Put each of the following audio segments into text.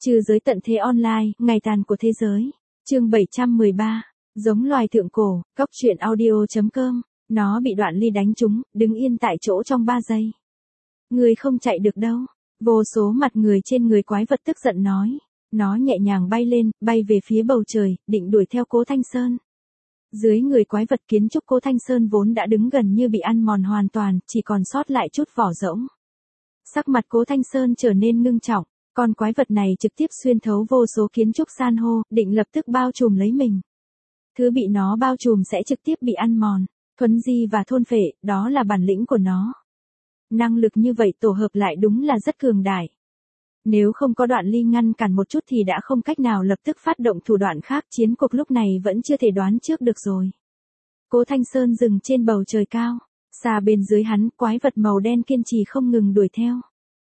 Trừ giới tận thế online, ngày tàn của thế giới. Chương 713. Giống loài thượng cổ, Cóc truyện audio.com. Nó bị Đoạn Ly đánh trúng, đứng yên tại chỗ trong 3 giây. Người không chạy được đâu. Vô số mặt người trên người quái vật tức giận nói. Nó nhẹ nhàng bay lên, bay về phía bầu trời, định đuổi theo Cố Thanh Sơn. Dưới người quái vật kiến trúc Cố Thanh Sơn vốn đã đứng gần như bị ăn mòn hoàn toàn, chỉ còn sót lại chút vỏ rỗng. Sắc mặt Cố Thanh Sơn trở nên ngưng trọng. Con quái vật này trực tiếp xuyên thấu vô số kiến trúc san hô, định lập tức bao trùm lấy mình. Thứ bị nó bao trùm sẽ trực tiếp bị ăn mòn, thuấn di và thôn phệ, đó là bản lĩnh của nó. Năng lực như vậy tổ hợp lại đúng là rất cường đại. Nếu không có Đoạn Ly ngăn cản một chút thì đã không cách nào lập tức phát động thủ đoạn khác, chiến cuộc lúc này vẫn chưa thể đoán trước được rồi. Cố Thanh Sơn dừng trên bầu trời cao, xa bên dưới hắn, quái vật màu đen kiên trì không ngừng đuổi theo.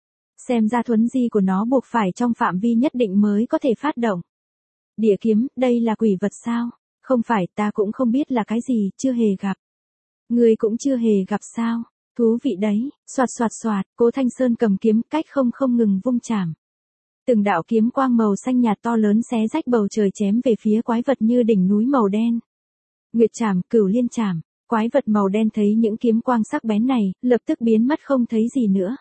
Xem ra thuấn di của nó buộc phải trong phạm vi nhất định mới có thể phát động. Địa kiếm, đây là quỷ vật sao? Không phải, ta cũng không biết là cái gì, chưa hề gặp. Người cũng chưa hề gặp sao? Thú vị đấy, xoạt xoạt xoạt, Cố Thanh Sơn cầm kiếm, cách không ngừng vung chảm. Từng đạo kiếm quang màu xanh nhạt to lớn xé rách bầu trời chém về phía quái vật như đỉnh núi màu đen. Nguyệt chảm, Cửu Liên chảm, quái vật màu đen thấy những kiếm quang sắc bén này, lập tức biến mất không thấy gì nữa.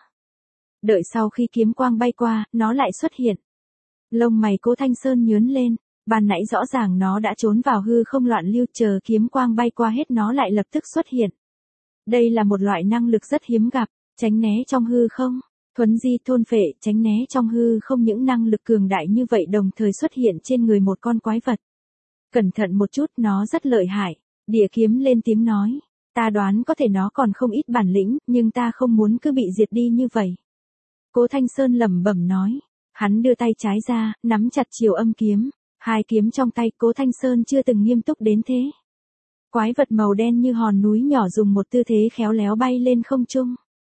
Đợi sau khi kiếm quang bay qua, nó lại xuất hiện. Lông mày Cố Thanh Sơn nhướng lên, ban nãy rõ ràng nó đã trốn vào hư không loạn lưu, chờ kiếm quang bay qua hết nó lại lập tức xuất hiện. Đây là một loại năng lực rất hiếm gặp, tránh né trong hư không, thuấn di thôn phệ, tránh né trong hư không, những năng lực cường đại như vậy đồng thời xuất hiện trên người một con quái vật. Cẩn thận một chút, nó rất lợi hại. Địa kiếm lên tiếng nói, ta đoán có thể nó còn không ít bản lĩnh, nhưng ta không muốn cứ bị diệt đi như vậy. Cố Thanh Sơn lẩm bẩm nói, hắn đưa tay trái ra, nắm chặt Chiều Âm kiếm, hai kiếm trong tay. Cố Thanh Sơn chưa từng nghiêm túc đến thế. Quái vật màu đen như hòn núi nhỏ dùng một tư thế khéo léo bay lên không trung.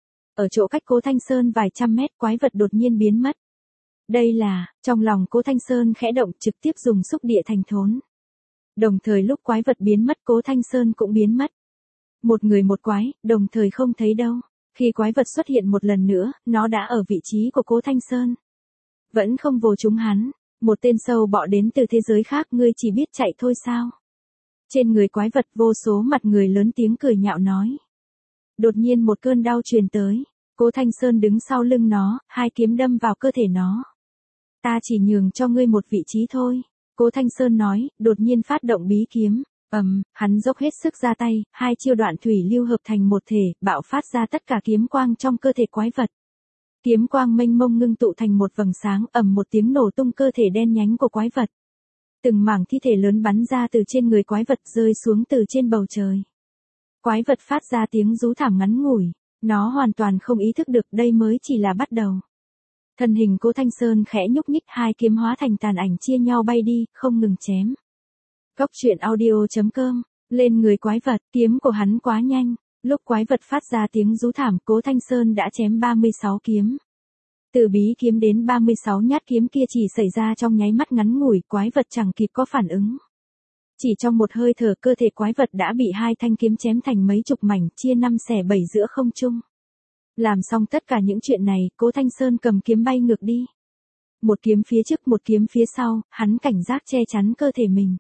Ở chỗ cách Cố Thanh Sơn vài trăm mét, quái vật đột nhiên biến mất. Đây là, trong lòng Cố Thanh Sơn khẽ động, trực tiếp dùng xúc địa thành thốn. Đồng thời lúc quái vật biến mất, Cố Thanh Sơn cũng biến mất. Một người một quái, đồng thời không thấy đâu. Khi quái vật xuất hiện một lần nữa, nó đã ở vị trí của Cố Thanh Sơn. Vẫn không vồ trúng hắn. Một tên sâu bọ đến từ thế giới khác, ngươi chỉ biết chạy thôi sao? Trên người quái vật vô số mặt người lớn tiếng cười nhạo nói. Đột nhiên một cơn đau truyền tới. Cố Thanh Sơn đứng sau lưng nó, hai kiếm đâm vào cơ thể nó. Ta chỉ nhường cho ngươi một vị trí thôi. Cố Thanh Sơn nói, đột nhiên phát động bí kiếm. Hắn dốc hết sức ra tay, hai chiêu đoạn thủy lưu hợp thành một thể, bạo phát ra tất cả kiếm quang trong cơ thể quái vật. Kiếm quang mênh mông ngưng tụ thành một vầng sáng, một tiếng nổ tung cơ thể đen nhánh của quái vật. Từng mảng thi thể lớn bắn ra từ trên người quái vật, rơi xuống từ trên bầu trời. Quái vật phát ra tiếng rú thảm ngắn ngủi, nó hoàn toàn không ý thức được đây mới chỉ là bắt đầu. Thân hình Cố Thanh Sơn khẽ nhúc nhích, hai kiếm hóa thành tàn ảnh chia nhau bay đi, không ngừng chém. Cóc truyện audio.com, lên người quái vật, kiếm của hắn quá nhanh, lúc quái vật phát ra tiếng rú thảm, Cố Thanh Sơn đã chém 36 kiếm. Từ bí kiếm đến 36 nhát kiếm kia chỉ xảy ra trong nháy mắt ngắn ngủi, quái vật chẳng kịp có phản ứng. Chỉ trong một hơi thở, cơ thể quái vật đã bị hai thanh kiếm chém thành mấy chục mảnh, chia 5 xẻ 7 giữa không trung. Làm xong tất cả những chuyện này, Cố Thanh Sơn cầm kiếm bay ngược đi. Một kiếm phía trước, một kiếm phía sau, hắn cảnh giác che chắn cơ thể mình.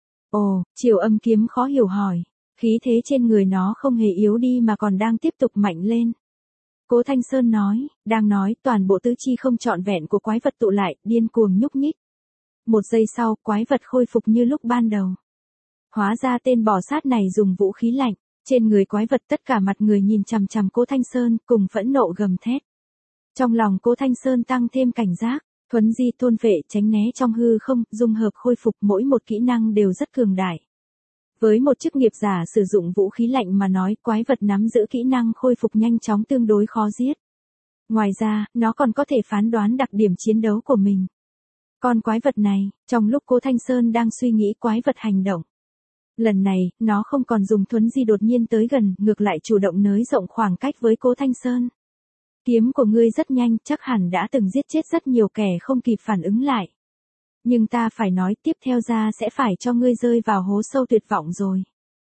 Ồ, Chiều Âm kiếm khó hiểu hỏi. Khí thế trên người nó không hề yếu đi mà còn đang tiếp tục mạnh lên. Cố Thanh Sơn nói, đang nói, toàn bộ tứ chi không trọn vẹn của quái vật tụ lại, điên cuồng nhúc nhích. Một giây sau, quái vật khôi phục như lúc ban đầu. Hóa ra tên bò sát này dùng vũ khí lạnh. Trên người quái vật tất cả mặt người nhìn chằm chằm Cố Thanh Sơn, cùng phẫn nộ gầm thét. Trong lòng Cố Thanh Sơn tăng thêm cảnh giác, thuấn di thôn phệ, tránh né trong hư không, dung hợp khôi phục, mỗi một kỹ năng đều rất cường đại. Với một chức nghiệp giả sử dụng vũ khí lạnh mà nói, quái vật nắm giữ kỹ năng khôi phục nhanh chóng tương đối khó giết. Ngoài ra, nó còn có thể phán đoán đặc điểm chiến đấu của mình. Con quái vật này, trong lúc Cố Thanh Sơn đang suy nghĩ, quái vật hành động. Lần này, nó không còn dùng thuấn di đột nhiên tới gần, ngược lại chủ động nới rộng khoảng cách với Cố Thanh Sơn. Kiếm của ngươi rất nhanh, chắc hẳn đã từng giết chết rất nhiều kẻ không kịp phản ứng lại. Nhưng ta phải nói, tiếp theo ra sẽ phải cho ngươi rơi vào hố sâu tuyệt vọng rồi.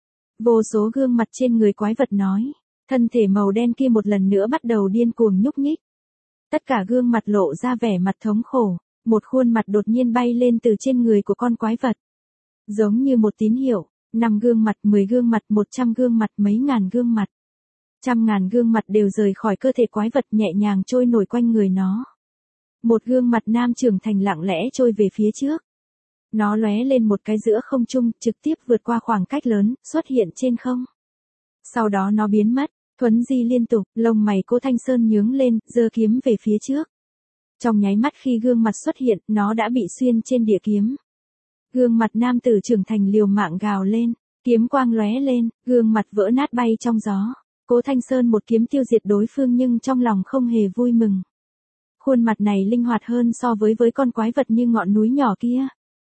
Vô số gương mặt trên người quái vật nói. Thân thể màu đen kia một lần nữa bắt đầu điên cuồng nhúc nhích. Tất cả gương mặt lộ ra vẻ mặt thống khổ. Một khuôn mặt đột nhiên bay lên từ trên người của con quái vật. Giống như một tín hiệu, 5 gương mặt, 10 gương mặt, 100 gương mặt, mấy ngàn gương mặt. Trăm ngàn gương mặt đều rời khỏi cơ thể quái vật nhẹ nhàng trôi nổi quanh người nó. Một gương mặt nam trưởng thành lặng lẽ trôi về phía trước. Nó lóe lên một cái giữa không trung, trực tiếp vượt qua khoảng cách lớn, xuất hiện trên không. Sau đó nó biến mất, thuấn di liên tục, lông mày Cố Thanh Sơn nhướng lên, giơ kiếm về phía trước. Trong nháy mắt khi gương mặt xuất hiện, nó đã bị xuyên trên địa kiếm. Gương mặt nam tử trưởng thành liều mạng gào lên, kiếm quang lóe lên, gương mặt vỡ nát bay trong gió. Cố Thanh Sơn một kiếm tiêu diệt đối phương nhưng trong lòng không hề vui mừng. Khuôn mặt này linh hoạt hơn so với con quái vật như ngọn núi nhỏ kia.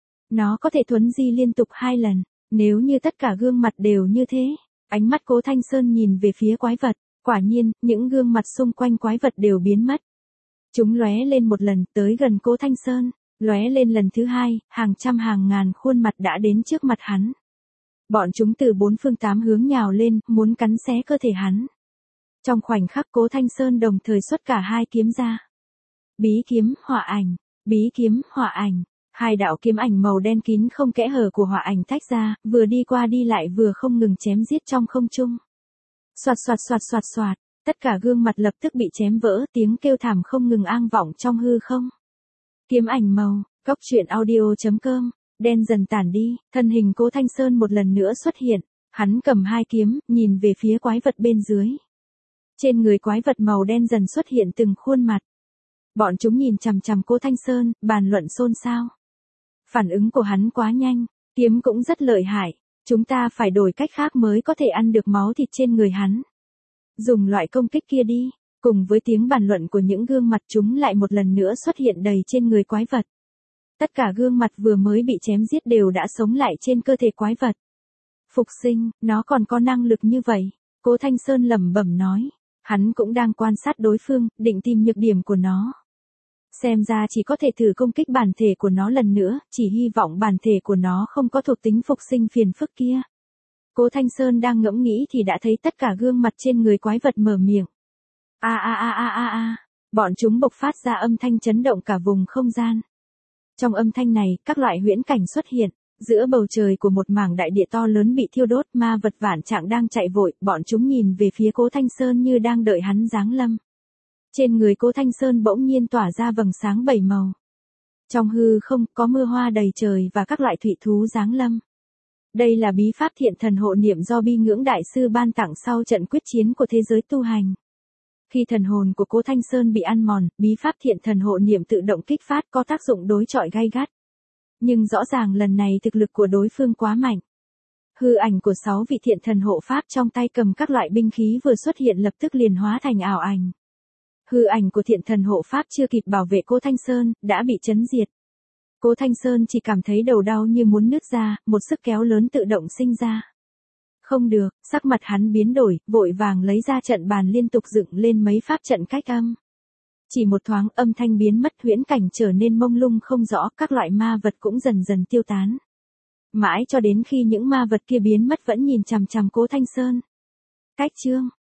Nó có thể thuấn di liên tục 2 lần, nếu như tất cả gương mặt đều như thế. Ánh mắt Cố Thanh Sơn nhìn về phía quái vật, quả nhiên, những gương mặt xung quanh quái vật đều biến mất. Chúng lóe lên một lần, tới gần Cố Thanh Sơn, lóe lên lần thứ 2, hàng trăm hàng ngàn khuôn mặt đã đến trước mặt hắn. Bọn chúng từ 4 phương 8 hướng nhào lên, muốn cắn xé cơ thể hắn. Trong khoảnh khắc Cố Thanh Sơn đồng thời xuất cả 2 kiếm ra. Bí kiếm, hỏa ảnh, bí kiếm, hỏa ảnh. 2 đạo kiếm ảnh màu đen kín không kẽ hở của hỏa ảnh tách ra, vừa đi qua đi lại vừa không ngừng chém giết trong không trung. Soạt soạt soạt soạt soạt, tất cả gương mặt lập tức bị chém vỡ, tiếng kêu thảm không ngừng ang vọng trong hư không. Kiếm ảnh màu, goctruyện.audio.com, đen dần tản đi, thân hình Cố Thanh Sơn một lần nữa xuất hiện, hắn cầm 2 kiếm, nhìn về phía quái vật bên dưới. Trên người quái vật màu đen dần xuất hiện từng khuôn mặt. Bọn chúng nhìn chằm chằm Cố Thanh Sơn, bàn luận xôn xao. Phản ứng của hắn quá nhanh, kiếm cũng rất lợi hại, chúng ta phải đổi cách khác mới có thể ăn được máu thịt trên người hắn. Dùng loại công kích kia đi, cùng với tiếng bàn luận của những gương mặt chúng lại một lần nữa xuất hiện đầy trên người quái vật. Tất cả gương mặt vừa mới bị chém giết đều đã sống lại trên cơ thể quái vật. Phục sinh, nó còn có năng lực như vậy, Cố Thanh Sơn lẩm bẩm nói. Hắn cũng đang quan sát đối phương, định tìm nhược điểm của nó. Xem ra chỉ có thể thử công kích bản thể của nó lần nữa, chỉ hy vọng bản thể của nó không có thuộc tính phục sinh phiền phức kia. Cố Thanh Sơn đang ngẫm nghĩ thì đã thấy tất cả gương mặt trên người quái vật mở miệng. Bọn chúng bộc phát ra âm thanh chấn động cả vùng không gian. Trong âm thanh này, các loại huyễn cảnh xuất hiện. Giữa bầu trời của một mảng đại địa to lớn bị thiêu đốt, ma vật vạn trạng đang chạy vội, bọn chúng nhìn về phía Cố Thanh Sơn như đang đợi hắn giáng lâm. Trên người Cố Thanh Sơn bỗng nhiên tỏa ra vầng sáng 7 màu. Trong hư không có mưa hoa đầy trời và các loại thủy thú giáng lâm. Đây là bí pháp thiện thần hộ niệm do Bi Ngưỡng Đại Sư ban tặng sau trận quyết chiến của thế giới tu hành. Khi thần hồn của Cố Thanh Sơn bị ăn mòn, bí pháp thiện thần hộ niệm tự động kích phát có tác dụng đối chọi gay gắt. Nhưng rõ ràng lần này thực lực của đối phương quá mạnh. Hư ảnh của 6 vị thiện thần hộ pháp trong tay cầm các loại binh khí vừa xuất hiện lập tức liền hóa thành ảo ảnh. Hư ảnh của thiện thần hộ pháp chưa kịp bảo vệ Cố Thanh Sơn, đã bị chấn diệt. Cố Thanh Sơn chỉ cảm thấy đầu đau như muốn nứt ra, một sức kéo lớn tự động sinh ra. Không được, sắc mặt hắn biến đổi, vội vàng lấy ra trận bàn liên tục dựng lên mấy pháp trận cách âm. Chỉ một thoáng âm thanh biến mất, huyễn cảnh trở nên mông lung không rõ, các loại ma vật cũng dần dần tiêu tán. Mãi cho đến khi những ma vật kia biến mất vẫn nhìn chằm chằm Cố Thanh Sơn. Cách chương